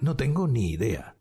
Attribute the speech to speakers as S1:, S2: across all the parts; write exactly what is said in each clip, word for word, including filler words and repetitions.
S1: No tengo ni idea.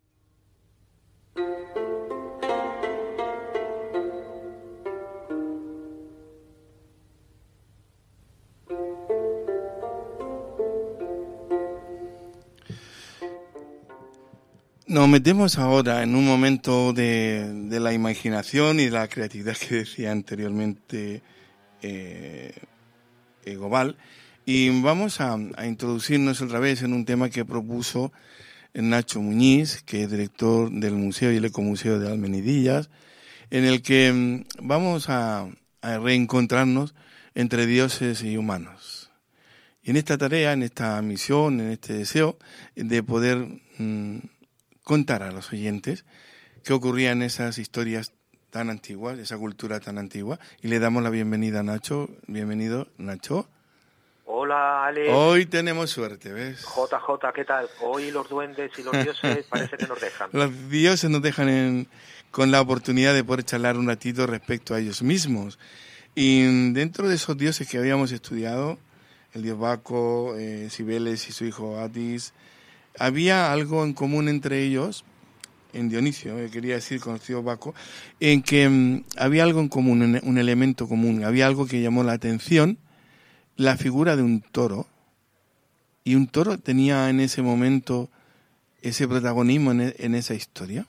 S2: Nos metemos ahora en un momento de, de la imaginación y de la creatividad que decía anteriormente eh, eh, Gobal, y vamos a, a introducirnos otra vez en un tema que propuso Nacho Muñiz, que es director del Museo y el Ecomuseo de Almenidillas, en el que mm, vamos a, a reencontrarnos entre dioses y humanos. Y en esta tarea, en esta misión, en este deseo de poder mm, contar a los oyentes qué ocurría en esas historias tan antiguas, esa cultura tan antigua, y le damos la bienvenida a Nacho. Bienvenido, Nacho.
S3: Hola, Alex.
S2: Hoy tenemos suerte, ¿ves?
S3: J J, ¿qué tal? Hoy los duendes y los dioses parece que nos dejan.
S2: Los dioses nos dejan en, con la oportunidad de poder charlar un ratito respecto a ellos mismos. Y dentro de esos dioses que habíamos estudiado, el dios Baco, eh, Cibeles y su hijo Atis, había algo en común entre ellos, en Dionisio, eh, quería decir con el dios Baco, en que um, había algo en común, un, un elemento común, había algo que llamó la atención, la figura de un toro, y un toro tenía en ese momento ese protagonismo en, e, en esa historia.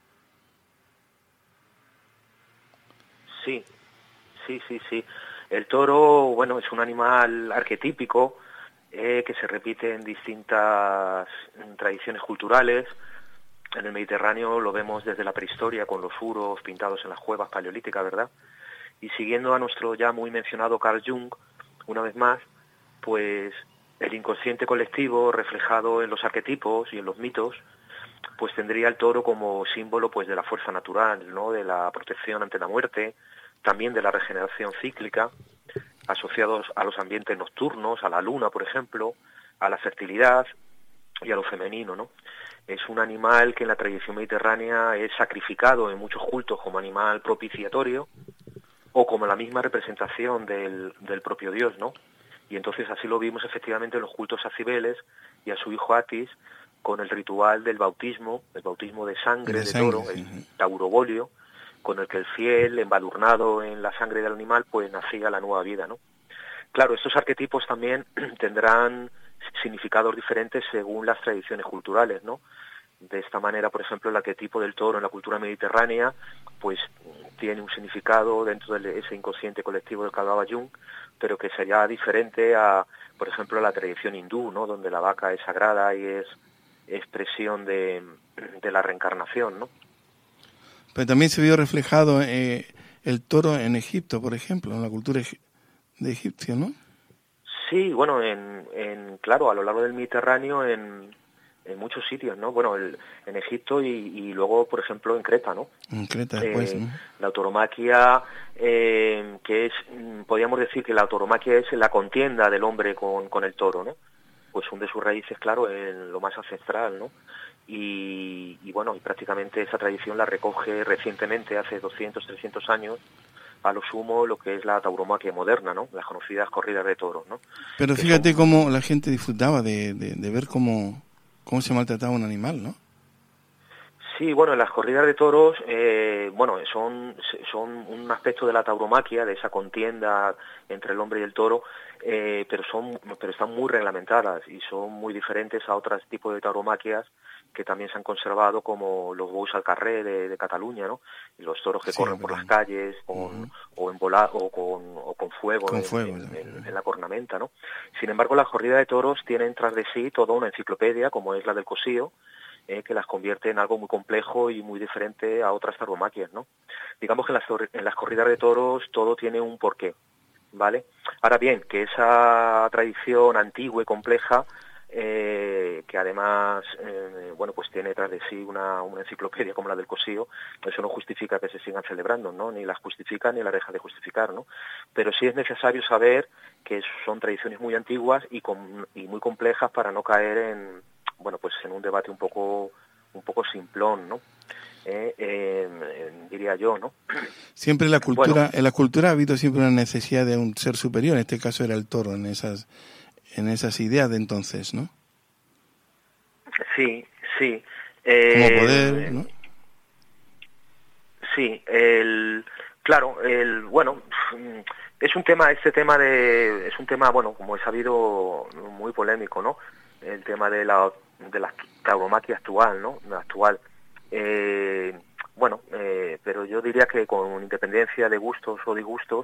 S3: Sí, sí, sí, sí. El toro, bueno, es un animal arquetípico eh, que se repite en distintas tradiciones culturales. En el Mediterráneo lo vemos desde la prehistoria con los furos pintados en las cuevas paleolíticas, ¿verdad? Y siguiendo a nuestro ya muy mencionado Carl Jung, una vez más, pues el inconsciente colectivo reflejado en los arquetipos y en los mitos, pues tendría el toro como símbolo pues de la fuerza natural, ¿no? De la protección ante la muerte, también de la regeneración cíclica, asociados a los ambientes nocturnos, a la luna, por ejemplo, a la fertilidad y a lo femenino, ¿no? Es un animal que en la tradición mediterránea es sacrificado en muchos cultos como animal propiciatorio o como la misma representación del, del propio dios, ¿no? Y entonces así lo vimos efectivamente en los cultos a Cibeles y a su hijo Atis, con el ritual del bautismo, el bautismo de sangre de, de sangre, toro, el uh-huh. taurobolio, con el que el fiel, embadurnado en la sangre del animal, pues nacía la nueva vida, ¿no? Claro, estos arquetipos también tendrán significados diferentes según las tradiciones culturales, ¿no? De esta manera, por ejemplo, el arquetipo del toro en la cultura mediterránea, pues tiene un significado dentro de ese inconsciente colectivo del que hablaba Jung, pero que sería diferente a, por ejemplo, a la tradición hindú, ¿no? Donde la vaca es sagrada y es expresión de, de la reencarnación, ¿no?
S2: Pero también se vio reflejado eh, el toro en Egipto, por ejemplo, en la cultura de egipcia, ¿no?
S3: Sí, bueno, en, en claro, a lo largo del Mediterráneo, en, en muchos sitios, ¿no? Bueno, el, en Egipto y, y luego, por ejemplo, en Creta, ¿no?
S2: En Creta después,
S3: eh,
S2: ¿no?
S3: La autoromaquia, eh, que es, podríamos decir que la autoromaquia es la contienda del hombre con, con el toro, ¿no? Pues hunde sus raíces, claro, en lo más ancestral, ¿no? Y, y bueno, y prácticamente esa tradición la recoge recientemente, hace doscientos, trescientos años, a lo sumo lo que es la tauromaquia moderna, ¿no? Las conocidas corridas de toros, ¿no?
S2: Pero
S3: que
S2: fíjate
S3: son...
S2: cómo la gente disfrutaba de, de, de ver cómo, cómo se maltrataba un animal, ¿no?
S3: Sí, bueno, las corridas de toros, eh, bueno, son, son un aspecto de la tauromaquia, de esa contienda entre el hombre y el toro, eh, pero son, pero están muy reglamentadas y son muy diferentes a otros tipos de tauromaquias que también se han conservado, como los bous al carré de, de Cataluña, ¿no? Y los toros que sí, corren por las calles con, uh-huh. o, en vola, o, con, o con fuego,
S2: con
S3: en,
S2: fuego
S3: en, en, en la cornamenta, ¿no? Sin embargo, las corridas de toros tienen tras de sí toda una enciclopedia, como es la del Cosío, eh, que las convierte en algo muy complejo y muy diferente a otras tauromaquias, ¿no? Digamos que en las, en las corridas de toros todo tiene un porqué, ¿vale? Ahora bien, que esa tradición antigua y compleja, Eh, que además eh, bueno, pues tiene tras de sí una, una enciclopedia como la del Cosío, eso no justifica que se sigan celebrando, ¿no? Ni las justifica ni las deja de justificar, ¿no? Pero sí es necesario saber que son tradiciones muy antiguas y, con, y muy complejas para no caer en, bueno, pues en un debate un poco un poco simplón, ¿no? Eh, eh, diría yo, ¿no?
S2: Siempre en la cultura,
S3: bueno,
S2: en la cultura ha habido siempre una necesidad de un ser superior, en este caso era el toro, en esas en esas ideas de entonces, ¿no?
S3: Sí, Sí. Eh,
S2: Como poder, ¿no?
S3: Sí, el, claro, el, bueno, es un tema, este tema de, es un tema, bueno, como he sabido, muy polémico, ¿no? El tema de la, de la tauromaquia actual, ¿no? La actual. Eh, bueno, eh, pero yo diría que con independencia de gustos o disgustos,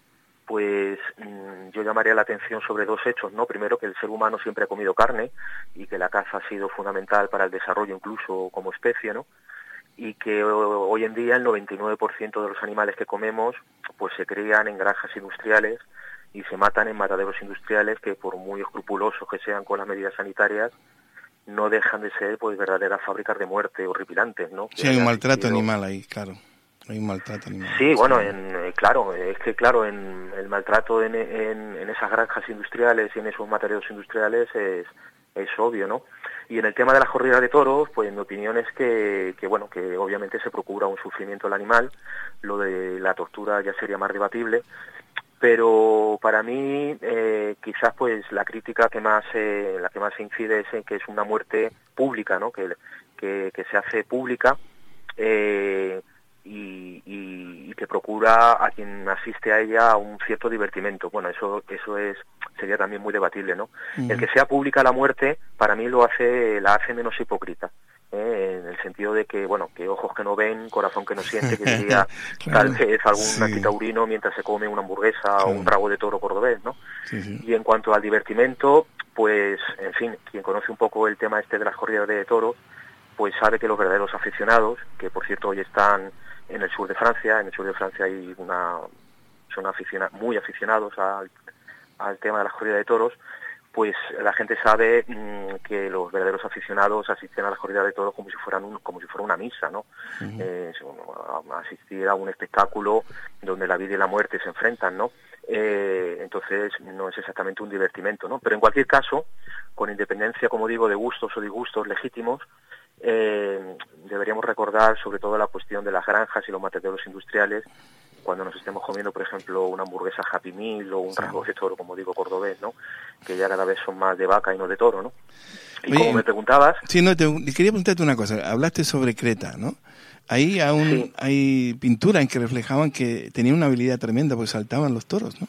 S3: pues mmm, yo llamaría la atención sobre dos hechos, ¿no? Primero, que el ser humano siempre ha comido carne y que la caza ha sido fundamental para el desarrollo incluso como especie, ¿no? Y que hoy en día el noventa y nueve por ciento de los animales que comemos pues se crían en granjas industriales y se matan en mataderos industriales que, por muy escrupulosos que sean con las medidas sanitarias, no dejan de ser pues verdaderas fábricas de muerte horripilantes, ¿no?
S2: Sí, hay un maltrato animal ahí, claro. Hay un maltrato animal.
S3: Sí, bueno, en, claro, es que claro, en el maltrato en, en, en esas granjas industriales y en esos mataderos industriales es, es obvio, ¿no? Y en el tema de las corridas de toros, pues mi opinión es que, que, bueno, que obviamente se procura un sufrimiento al animal, lo de la tortura ya sería más debatible, pero para mí eh, quizás pues la crítica que más eh, la que más se incide es en que es una muerte pública, ¿no? Que, que, que se hace pública eh, y, y, y que procura a quien asiste a ella un cierto divertimento. Bueno, eso eso es sería también muy debatible, ¿no? Uh-huh. El que sea pública la muerte, para mí lo hace la hace menos hipócrita, ¿eh? En el sentido de que, bueno, que ojos que no ven, corazón que no siente, que diría claro, tal vez algún sí. antitaurino mientras se come una hamburguesa claro. o un rabo de toro cordobés, ¿no? Sí, sí. Y en cuanto al divertimento, pues, en fin, quien conoce un poco el tema este de las corridas de toros, pues sabe que los verdaderos aficionados, que por cierto hoy están en el sur de Francia, en el sur de Francia hay una son aficiona, muy aficionados al al tema de las corridas de toros, pues la gente sabe mmm, que los verdaderos aficionados asisten a las corridas de toros como si fueran un, como si fuera una misa, ¿no? Uh-huh. Eh, a, a asistir a un espectáculo donde la vida y la muerte se enfrentan, ¿no? Eh, entonces no es exactamente un divertimento, ¿no? Pero en cualquier caso, con independencia, como digo, de gustos o disgustos legítimos, eh, deberíamos recordar sobre todo la cuestión de las granjas y los mataderos industriales cuando nos estemos comiendo, por ejemplo, una hamburguesa Happy Meal o un sí. rasgo de toro, como digo, cordobés, ¿no? Que ya cada vez son más de vaca y no de toro, ¿no? Y Oye, como me preguntabas...
S2: Sí, no, te quería preguntarte una cosa. Hablaste sobre Creta, ¿no? Ahí aún sí. hay pinturas en que reflejaban que tenían una habilidad tremenda, porque saltaban los toros, ¿no?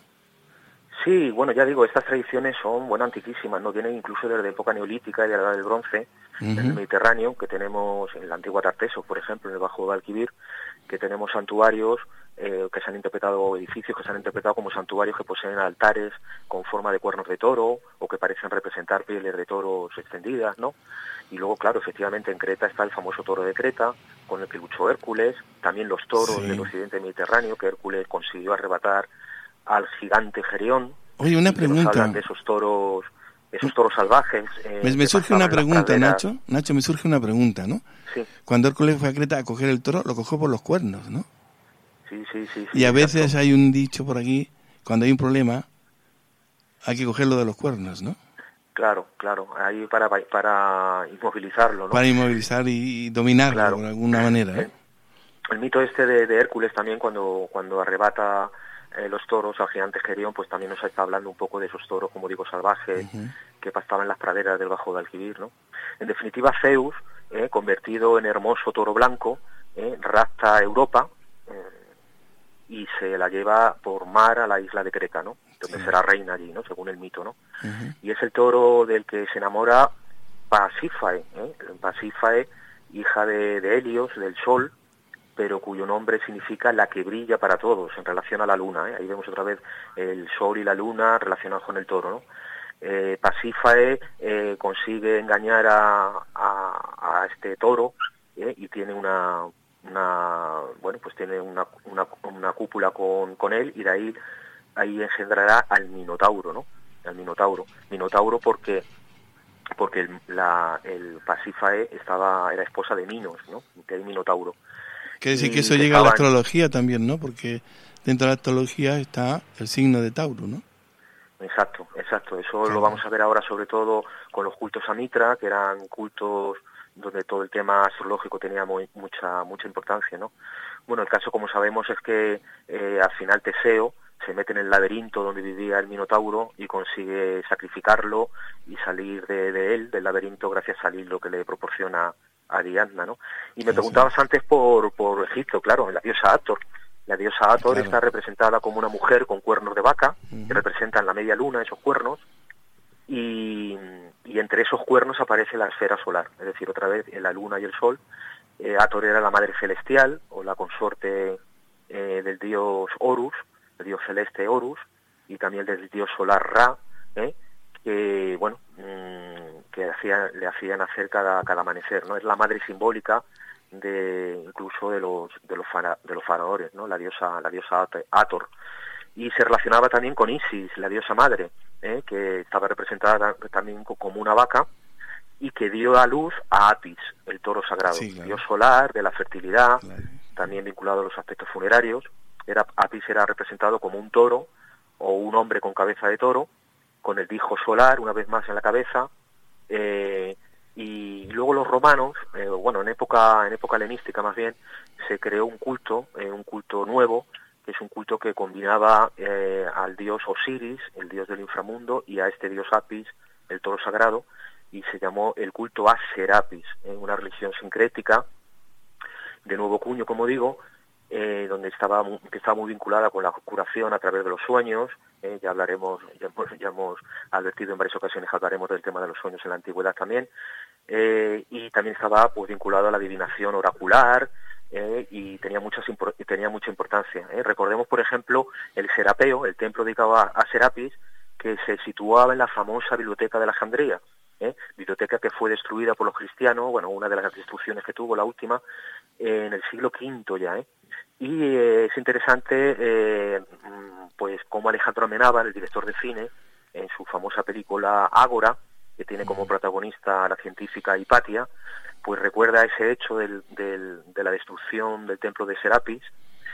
S3: Sí, bueno, ya digo, estas tradiciones son, bueno, antiquísimas, ¿no? Vienen incluso desde la época neolítica y de la edad del bronce, uh-huh. en el Mediterráneo, que tenemos en la antigua Tarteso, por ejemplo, en el Bajo Guadalquivir, que tenemos santuarios eh, que se han interpretado, edificios que se han interpretado como santuarios que poseen altares con forma de cuernos de toro o que parecen representar pieles de toros extendidas, ¿no? Y luego, claro, efectivamente en Creta está el famoso toro de Creta, con el que luchó Hércules, también los toros sí. del occidente mediterráneo, que Hércules consiguió arrebatar al gigante Gerión.
S2: Oye, una pregunta.
S3: Nos hablan de esos toros, esos toros salvajes. Eh,
S2: me, me surge una pregunta, Nacho. Nacho, me surge una pregunta, ¿no?
S3: Sí.
S2: Cuando Hércules fue a Creta a coger el toro, lo cogió por los cuernos, ¿no?
S3: Sí, sí, sí.
S2: Y a
S3: sí,
S2: veces
S3: exacto.
S2: hay un dicho por aquí, cuando hay un problema, hay que cogerlo de los cuernos, ¿no?
S3: Claro, claro, ahí para para inmovilizarlo, ¿no?
S2: Para inmovilizar y dominarlo claro. de alguna manera, ¿no?
S3: El, el mito este de, de Hércules también, cuando cuando arrebata eh, los toros al gigante Gerión, pues también nos está hablando un poco de esos toros, como digo, salvajes, uh-huh. que pastaban en las praderas del Bajo Guadalquivir, ¿no? En definitiva, Zeus, eh, convertido en hermoso toro blanco, eh, rapta a Europa eh, y se la lleva por mar a la isla de Creta, ¿no? Donde sí. será reina allí, ¿no? Según el mito, ¿no? Uh-huh. Y es el toro del que se enamora Pasífae, ¿eh? Pasífae, hija de, de Helios, del sol, pero cuyo nombre significa la que brilla para todos, en relación a la luna, ¿eh? Ahí vemos otra vez el sol y la luna relacionados con el toro, ¿no? Eh, Pasífae eh, consigue engañar a, a, a este toro ¿eh? y tiene una, una bueno pues tiene una, una, una cúpula con, con él, y de ahí ahí engendrará al Minotauro, ¿no? Al Minotauro, Minotauro porque porque el, la, el Pasífae estaba era esposa de Minos, ¿no? Que hay Minotauro.
S2: Quiere decir que eso llega estaban... a la astrología también, ¿no? Porque dentro de la astrología está el signo de Tauro, ¿no?
S3: Exacto, exacto. Eso claro. lo vamos a ver ahora sobre todo con los cultos a Mitra, que eran cultos donde todo el tema astrológico tenía muy, mucha mucha importancia, ¿no? Bueno, el caso, como sabemos, es que eh, al final Teseo se mete en el laberinto donde vivía el Minotauro y consigue sacrificarlo y salir de, de él, del laberinto, gracias al hilo que le proporciona Ariadna, ¿no? Y me preguntabas antes por, por Egipto, claro, la diosa Hathor. La diosa Hathor claro. está representada como una mujer con cuernos de vaca, uh-huh. que representan la media luna, esos cuernos, y, y entre esos cuernos aparece la esfera solar, es decir, otra vez la luna y el sol. Eh, Hathor era la madre celestial, o la consorte eh, del dios Horus, el dios celeste Horus, y también del dios solar Ra, ¿eh? que bueno mmm, que hacía, le hacía nacer cada, cada amanecer, ¿no? Es la madre simbólica de incluso de los de los fara, de los faraones, ¿no? La diosa la diosa Hathor. Y se relacionaba también con Isis, la diosa madre, ¿eh? que estaba representada también como una vaca y que dio a luz a Apis, el toro sagrado, sí, claro. dios solar de la fertilidad, claro. también vinculado a los aspectos funerarios. Era, Apis era representado como un toro o un hombre con cabeza de toro, con el disco solar una vez más en la cabeza, eh, y luego los romanos, eh, bueno, en época en época helenística más bien, se creó un culto, eh, un culto nuevo, que es un culto que combinaba eh, al dios Osiris, el dios del inframundo, y a este dios Apis, el toro sagrado, y se llamó el culto a Serapis, eh, una religión sincrética, de nuevo cuño, como digo, Eh, donde estaba que estaba muy vinculada con la curación a través de los sueños. Eh, ya hablaremos, ya hemos, ya hemos advertido en varias ocasiones, hablaremos del tema de los sueños en la antigüedad también, eh, y también estaba pues vinculado a la adivinación oracular, eh, y tenía muchas y tenía mucha importancia. Eh. Recordemos, por ejemplo, el Serapeo, el templo dedicado a, a Serapis, que se situaba en la famosa biblioteca de Alejandría, eh, biblioteca que fue destruida por los cristianos, bueno, una de las destrucciones que tuvo, la última, eh, en el siglo quinto ya, eh. Y eh, es interesante eh, pues cómo Alejandro Amenábar, el director de cine, en su famosa película Ágora, que tiene como protagonista a la científica Hipatia, pues recuerda ese hecho del, del, de la destrucción del templo de Serapis.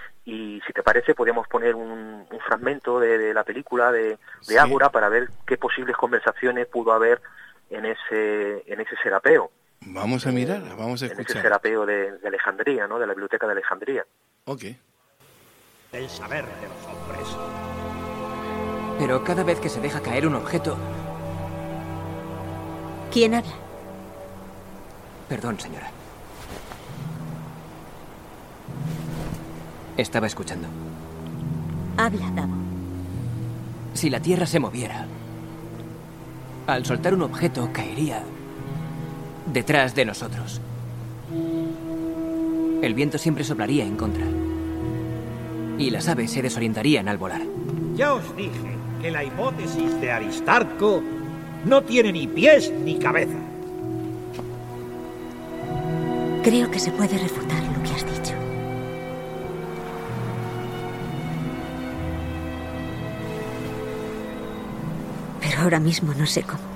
S3: Y si te parece, podríamos poner un, un fragmento de, de la película de, de sí. Ágora para ver qué posibles conversaciones pudo haber en ese en ese serapeo.
S2: Vamos a mirar, eh, vamos a escuchar.
S3: En ese serapeo de, de Alejandría, ¿no? De la biblioteca de Alejandría.
S2: Ok.
S1: El saber de los hombres.
S4: Pero cada vez que se deja caer un objeto...
S5: ¿Quién habla?
S4: Perdón, señora. Estaba escuchando.
S5: Habla, Davo.
S4: Si la Tierra se moviera, al soltar un objeto caería detrás de nosotros. El viento siempre soplaría en contra. Y las aves se desorientarían al volar.
S1: Ya os dije que la hipótesis de Aristarco no tiene ni pies ni cabeza.
S5: Creo que se puede refutar lo que has dicho. Pero ahora mismo no sé cómo.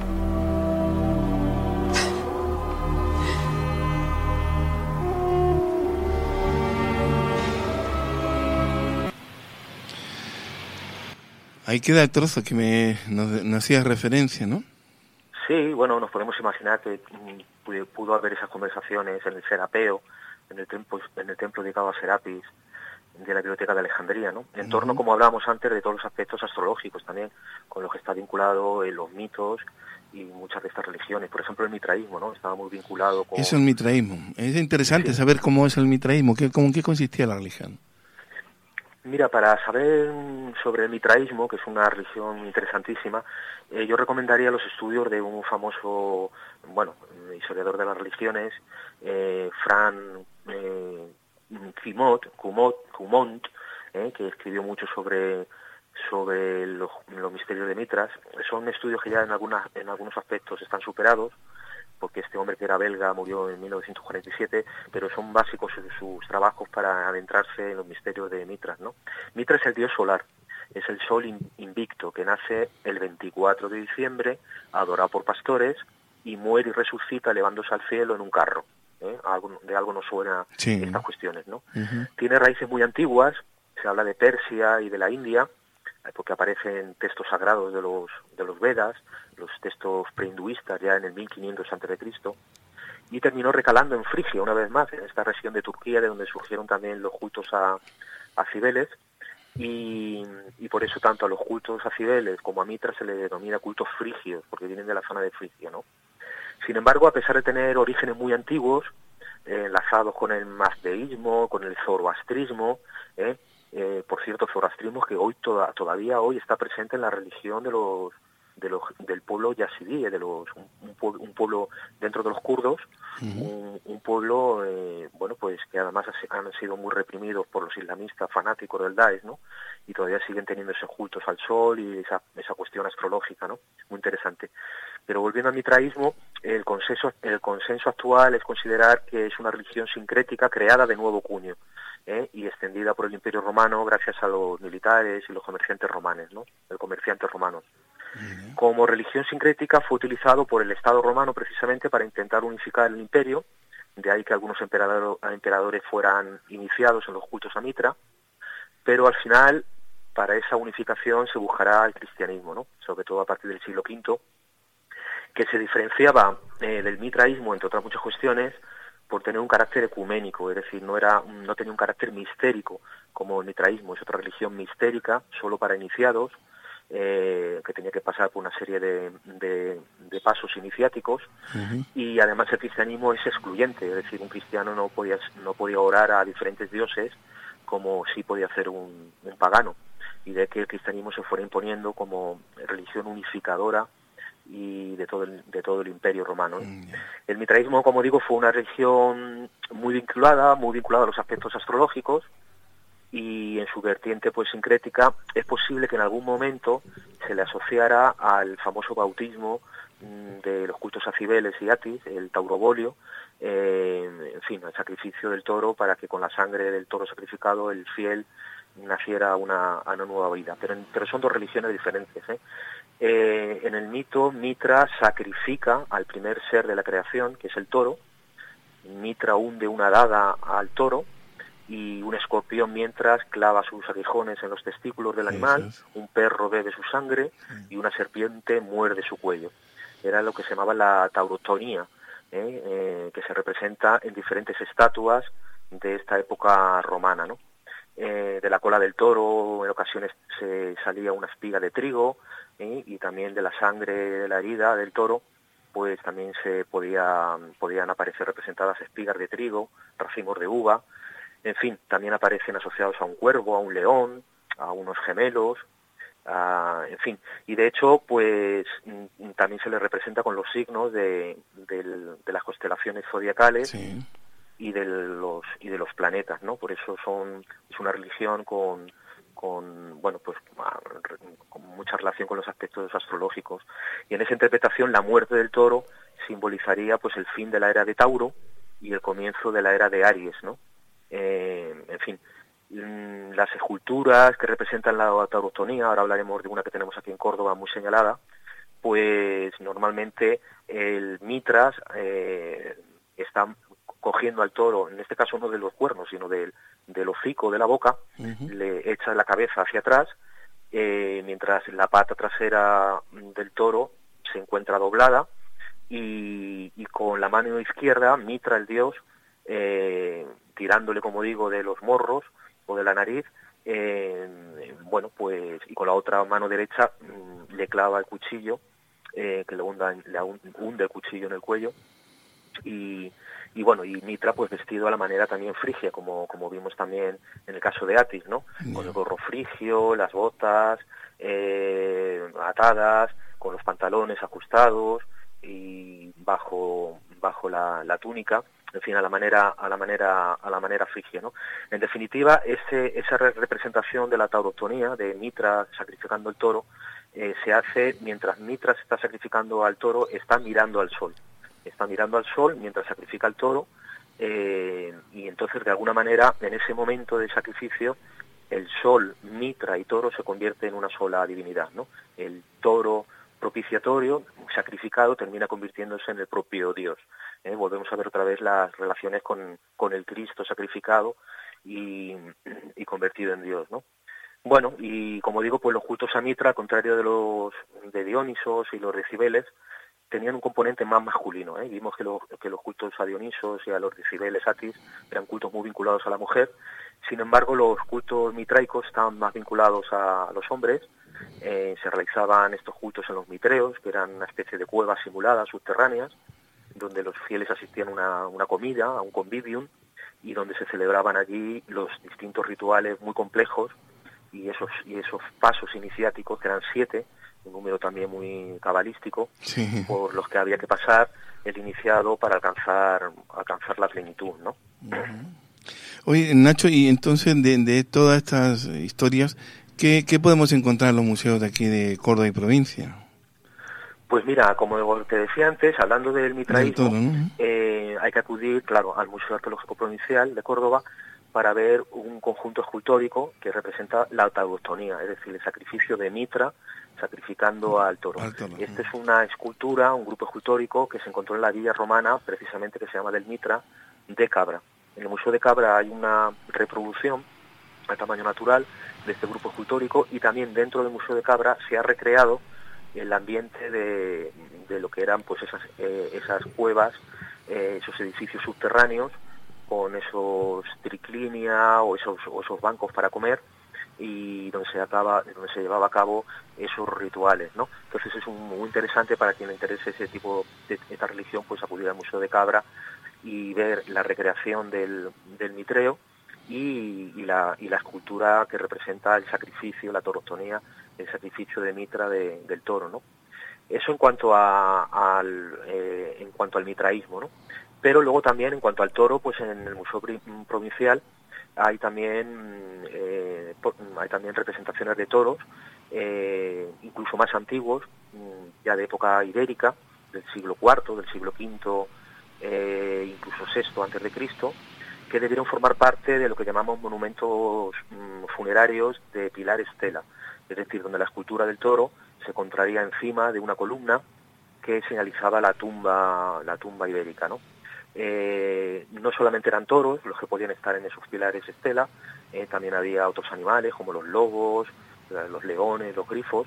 S2: Ahí queda el trozo que me nos, nos hacía referencia, ¿no?
S3: Sí, bueno, nos podemos imaginar que pudo, pudo haber esas conversaciones en el Serapeo, en el templo, en el templo dedicado a Serapis, de la biblioteca de Alejandría, ¿no? En uh-huh. torno, como hablábamos antes, de todos los aspectos astrológicos también, con los que está vinculado en los mitos y muchas de estas religiones. Por ejemplo, el mitraísmo, ¿no? Estaba muy vinculado con...
S2: Es el mitraísmo. Es interesante sí. saber cómo es el mitraísmo, qué, cómo, qué consistía la religión.
S3: Mira, para saber sobre el mitraísmo, que es una religión interesantísima, eh, yo recomendaría los estudios de un famoso, bueno, historiador de las religiones, eh, Fran eh, Cumont, Cumont, Cumont eh, que escribió mucho sobre sobre los, los misterios de Mitras. Son estudios que ya en algunas en algunos aspectos están superados, porque este hombre que era belga murió en mil novecientos cuarenta y siete, pero son básicos sus trabajos para adentrarse en los misterios de Mitras, ¿no? Mitra es el dios solar, es el sol invicto que nace el veinticuatro de diciembre, adorado por pastores, y muere y resucita elevándose al cielo en un carro. ¿eh? Algo, de algo nos suena sí. estas cuestiones, ¿no? Uh-huh. Tiene raíces muy antiguas, se habla de Persia y de la India, porque aparecen textos sagrados de los de los Vedas, los textos prehinduistas ya en el mil quinientos antes de Cristo, y terminó recalando en Frigia una vez más, en esta región de Turquía de donde surgieron también los cultos a, a Cibeles, y, y por eso tanto a los cultos a Cibeles como a Mitra se le denomina cultos frigios, porque vienen de la zona de Frigia, ¿no? Sin embargo, a pesar de tener orígenes muy antiguos, eh, enlazados con el mazdeísmo, con el zoroastrismo, ¿eh? Eh, por cierto, zoroastrismo que hoy toda, todavía hoy está presente en la religión de los de los del pueblo yazidí, de los un, un, pueblo, un pueblo dentro de los kurdos, uh-huh. un, un pueblo eh, bueno pues que además han sido muy reprimidos por los islamistas fanáticos del Daesh, ¿no? Y todavía siguen teniendo ese cultos al sol y esa esa cuestión astrológica, ¿no? Muy interesante. Pero volviendo al mitraísmo, el consenso el consenso actual es considerar que es una religión sincrética creada de nuevo cuño, ¿eh? Y extendida por el Imperio Romano gracias a los militares y los comerciantes romanos, ¿no? El comerciantes romanos. Uh-huh. Como religión sincrética fue utilizado por el Estado romano precisamente para intentar unificar el imperio, de ahí que algunos emperador, emperadores fueran iniciados en los cultos a Mitra, pero al final para esa unificación se buscará el cristianismo, ¿no? Sobre todo a partir del siglo quinto, que se diferenciaba eh, del mitraísmo, entre otras muchas cuestiones, por tener un carácter ecuménico, es decir, no era no tenía un carácter mistérico como el mitraísmo, es otra religión mistérica, solo para iniciados, eh, que tenía que pasar por una serie de, de, de pasos iniciáticos, uh-huh. Y además el cristianismo es excluyente, es decir, un cristiano no podía no podía orar a diferentes dioses como sí podía hacer un, un pagano, y de que el cristianismo se fuera imponiendo como religión unificadora y de todo el, de todo el Imperio Romano. Mm. El mitraísmo, como digo, fue una religión muy vinculada, muy vinculada a los aspectos astrológicos, y en su vertiente pues sincrética es posible que en algún momento se le asociara al famoso bautismo mm, de los cultos a Cibeles y Atis, el taurobolio, eh, en fin, el sacrificio del toro para que con la sangre del toro sacrificado el fiel naciera una, una nueva vida. Pero, pero son dos religiones diferentes, ¿eh? Eh, en el mito, Mitra sacrifica al primer ser de la creación, que es el toro. Mitra hunde una daga al toro y un escorpión mientras clava sus aguijones en los testículos del animal, un perro bebe su sangre y una serpiente muerde su cuello. Era lo que se llamaba la taurotonía, ¿eh? Eh, que se representa en diferentes estatuas de esta época romana, ¿no? Eh, de la cola del toro en ocasiones se salía una espiga de trigo, ¿eh? Y también de la sangre de la herida del toro pues también se podía podían aparecer representadas espigas de trigo, racimos de uva, en fin, también aparecen asociados a un cuervo, a un león, a unos gemelos, a, en fin, y de hecho pues también se le representa con los signos de, de, de las constelaciones zodiacales. Sí. y de los y de los planetas, ¿no? Por eso son es una religión con con bueno pues con mucha relación con los aspectos astrológicos, y en esa interpretación la muerte del toro simbolizaría pues el fin de la era de Tauro y el comienzo de la era de Aries, ¿no? Eh, en fin, las esculturas que representan la taurotonía, ahora hablaremos de una que tenemos aquí en Córdoba muy señalada, pues normalmente el mitras eh, está cogiendo al toro, en este caso no de los cuernos, sino del, del hocico de la boca, uh-huh. Le echa la cabeza hacia atrás, eh, mientras la pata trasera del toro se encuentra doblada, y, y con la mano izquierda, Mitra, el dios, eh, tirándole, como digo, de los morros o de la nariz, eh, bueno, pues, y con la otra mano derecha mmm, le clava el cuchillo, eh, que le, hunda, le hunde el cuchillo en el cuello, y y bueno, y Mitra pues vestido a la manera también frigia, como como vimos también en el caso de Atis, ¿no? Yeah. Con el gorro frigio, las botas eh, atadas, con los pantalones ajustados y bajo bajo la, la túnica, en fin, a la manera a la manera a la manera frigia, ¿no? En definitiva, ese esa representación de la taurotonía de Mitra sacrificando el toro eh, se hace mientras Mitra se está sacrificando al toro, está mirando al sol. Está mirando al sol mientras sacrifica al toro, eh, y entonces de alguna manera en ese momento de sacrificio el sol, Mitra y toro se convierte en una sola divinidad, ¿no? El toro propiciatorio sacrificado termina convirtiéndose en el propio Dios, ¿eh? Volvemos a ver otra vez las relaciones con, con el Cristo sacrificado y, y convertido en Dios, ¿no? Bueno, y como digo, pues los cultos a Mitra, al contrario de los de Dionisos y los de Cibeles, tenían un componente más masculino, ¿eh? Vimos que los, que los cultos a Dionisos y a los de Cibeles Atis eran cultos muy vinculados a la mujer. Sin embargo, los cultos mitraicos estaban más vinculados a los hombres. Eh, se realizaban estos cultos en los mitreos, que eran una especie de cuevas simuladas, subterráneas, donde los fieles asistían a una, una comida, a un convivium, y donde se celebraban allí los distintos rituales muy complejos y esos, y esos pasos iniciáticos, que eran siete, un número también muy cabalístico, sí, por los que había que pasar el iniciado para alcanzar alcanzar la plenitud, ¿no?
S2: Uh-huh. Oye, Nacho, y entonces de, de todas estas historias, ¿qué, qué podemos encontrar en los museos de aquí de Córdoba y provincia?
S3: Pues mira, como te decía antes, hablando del mitraísmo, del toro, ¿no? eh, hay que acudir, claro, al Museo Arqueológico Provincial de Córdoba para ver un conjunto escultórico que representa la taurotonía, es decir, el sacrificio de Mitra sacrificando al toro. Al toro. Esta es una escultura, un grupo escultórico que se encontró en la villa romana, precisamente, que se llama del Mitra de Cabra. En el Museo de Cabra hay una reproducción a tamaño natural de este grupo escultórico, y también dentro del Museo de Cabra se ha recreado el ambiente de, de lo que eran pues esas, eh, esas cuevas, eh, esos edificios subterráneos, con esos triclinia o esos, o esos bancos para comer, y donde se acaba, donde se llevaba a cabo esos rituales, ¿no? Entonces es un, muy interesante para quien le interese ese tipo de esta religión, pues acudir al Museo de Cabra y ver la recreación del, del mitreo y, y, la, y la escultura que representa el sacrificio, la torotonía, el sacrificio de Mitra de, del toro, ¿no? Eso en cuanto a, al eh, en cuanto al mitraísmo, ¿no? Pero luego también en cuanto al toro, pues en el Museo Provincial hay también eh, hay también representaciones de toros, eh, incluso más antiguos, ya de época ibérica, del siglo cuarto, del siglo quinto, eh, incluso sexto antes de Cristo, que debieron formar parte de lo que llamamos monumentos mmm, funerarios de pilar estela, es decir, donde la escultura del toro se encontraría encima de una columna que señalizaba la tumba, la tumba ibérica, ¿no? Eh, no solamente eran toros los que podían estar en esos pilares estela, eh, también había otros animales como los lobos, los leones, los grifos,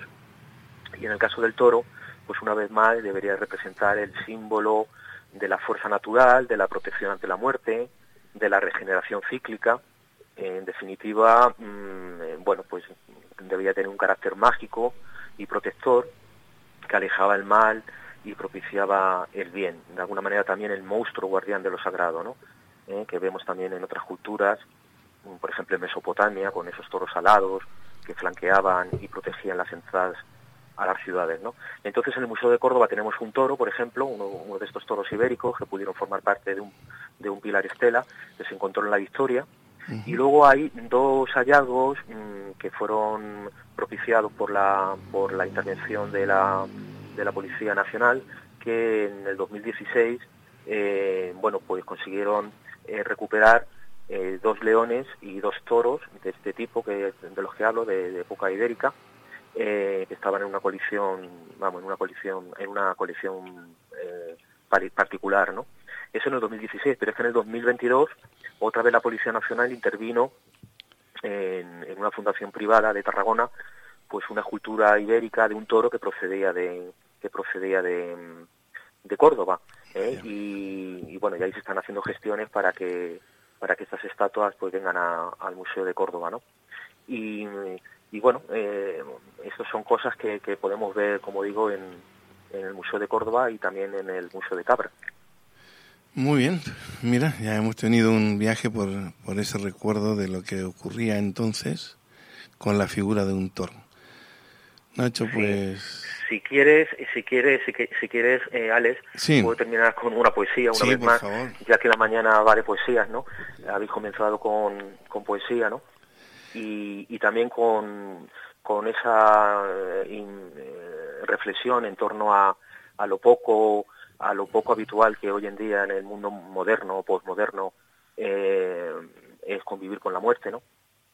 S3: y en el caso del toro, pues una vez más debería representar el símbolo de la fuerza natural, de la protección ante la muerte, de la regeneración cíclica. Eh, en definitiva, mmm, bueno, pues debía tener un carácter mágico y protector que alejaba el mal y propiciaba el bien. De alguna manera también el monstruo guardián de lo sagrado, ¿no? Eh, que vemos también en otras culturas, por ejemplo en Mesopotamia, con esos toros alados que flanqueaban y protegían las entradas a las ciudades, ¿no? Entonces en el Museo de Córdoba tenemos un toro, por ejemplo, uno, uno de estos toros ibéricos que pudieron formar parte de un, de un pilar estela que se encontró en la Victoria. Uh-huh. Y luego hay dos hallazgos mmm, que fueron propiciados por la por la intervención de la de la Policía Nacional, que en el dos mil dieciséis eh, bueno pues consiguieron eh, recuperar eh, dos leones y dos toros de este tipo que de los que hablo, de, de época ibérica, eh, que estaban en una colección, vamos, en una colección, en una colección eh, particular, ¿no? Eso en el dos mil dieciséis, pero es que en el dos mil veintidós otra vez la Policía Nacional intervino en, en una fundación privada de Tarragona, pues una escultura ibérica de un toro que procedía de que procedía de, de Córdoba, ¿eh? y, y bueno, y ahí se están haciendo gestiones para que para que estas estatuas pues vengan a, al Museo de Córdoba, ¿no? Y, y bueno, eh, estas son cosas que, que podemos ver, como digo, en, en el Museo de Córdoba y también en el Museo de Cabra.
S2: Muy bien, mira, ya hemos tenido un viaje por, por ese recuerdo de lo que ocurría entonces con la figura de un toro. Nacho, pues...
S3: Sí. Si quieres, si quieres, si, si quieres, eh, Alex, sí. Puedo terminar con una poesía una
S2: sí,
S3: vez
S2: por
S3: más,
S2: favor.
S3: Ya que la mañana va de poesías, ¿no? Habéis comenzado con, con poesía, ¿no? Y, y también con, con esa eh, in, eh, reflexión en torno a, a lo poco a lo poco habitual que hoy en día en el mundo moderno o posmoderno eh, es convivir con la muerte, ¿no?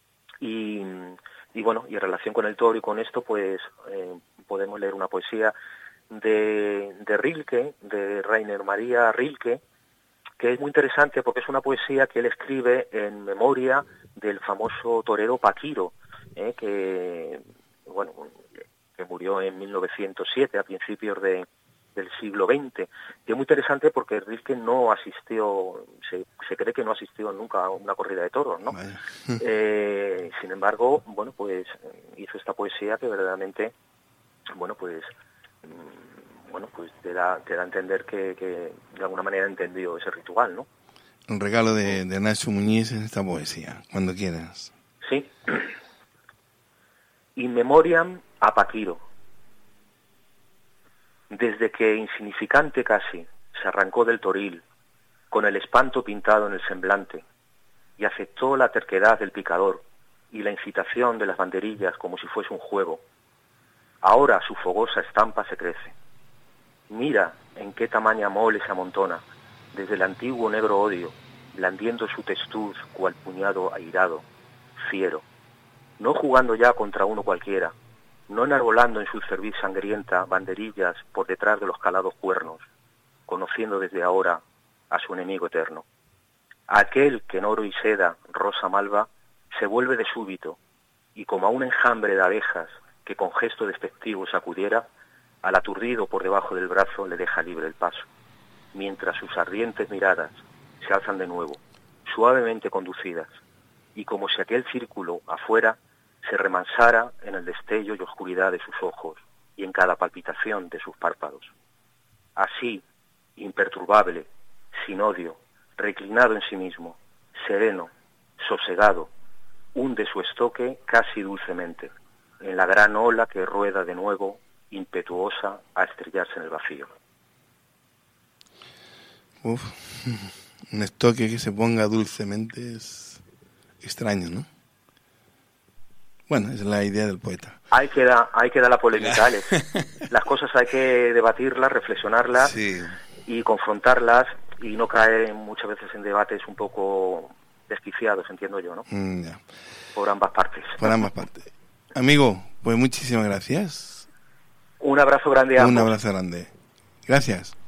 S3: Y, y bueno, y en relación con el toro y con esto, pues eh, podemos leer una poesía de, de Rilke, de Rainer Maria Rilke, que es muy interesante porque es una poesía que él escribe en memoria del famoso torero Paquiro, eh, que bueno que murió en mil novecientos siete, a principios de, del siglo veinte. Y es muy interesante porque Rilke no asistió, se, se cree que no asistió nunca a una corrida de toros, ¿no? Eh, sin embargo, bueno, pues hizo esta poesía que verdaderamente, bueno, pues, bueno, pues te da, te da a entender que, que de alguna manera entendió ese ritual, ¿no?
S2: Un regalo de, de Nacho Muñiz en esta poesía, cuando quieras.
S3: Sí. In memoriam a Paquiro. Desde que, insignificante casi, se arrancó del toril, con el espanto pintado en el semblante, y aceptó la terquedad del picador y la incitación de las banderillas como si fuese un juego, ahora su fogosa estampa se crece. Mira en qué tamaña mole se amontona, desde el antiguo negro odio, blandiendo su testuz cual puñado airado, fiero, no jugando ya contra uno cualquiera, no enarbolando en su cerviz sangrienta banderillas por detrás de los calados cuernos, conociendo desde ahora a su enemigo eterno. Aquel que en oro y seda, rosa malva, se vuelve de súbito, y como a un enjambre de abejas que con gesto despectivo sacudiera, al aturdido por debajo del brazo le deja libre el paso, mientras sus ardientes miradas se alzan de nuevo, suavemente conducidas, y como si aquel círculo afuera se remansara en el destello y oscuridad de sus ojos y en cada palpitación de sus párpados. Así, imperturbable, sin odio, reclinado en sí mismo, sereno, sosegado, hunde su estoque casi dulcemente en la gran ola que rueda de nuevo, impetuosa, a estrellarse en el vacío.
S2: Uf, un estoque que se ponga dulcemente es extraño, ¿no? Bueno, es la idea del poeta.
S3: Ahí queda, ahí queda la polémica, Alex. Las cosas hay que debatirlas, reflexionarlas, sí, y confrontarlas y no caer muchas veces en debates un poco desquiciados, entiendo yo, ¿no?
S2: Mm, ya.
S3: Por ambas partes.
S2: Por ambas partes. Amigo, pues muchísimas gracias.
S3: Un abrazo grande a ambos.
S2: Un abrazo grande. Gracias.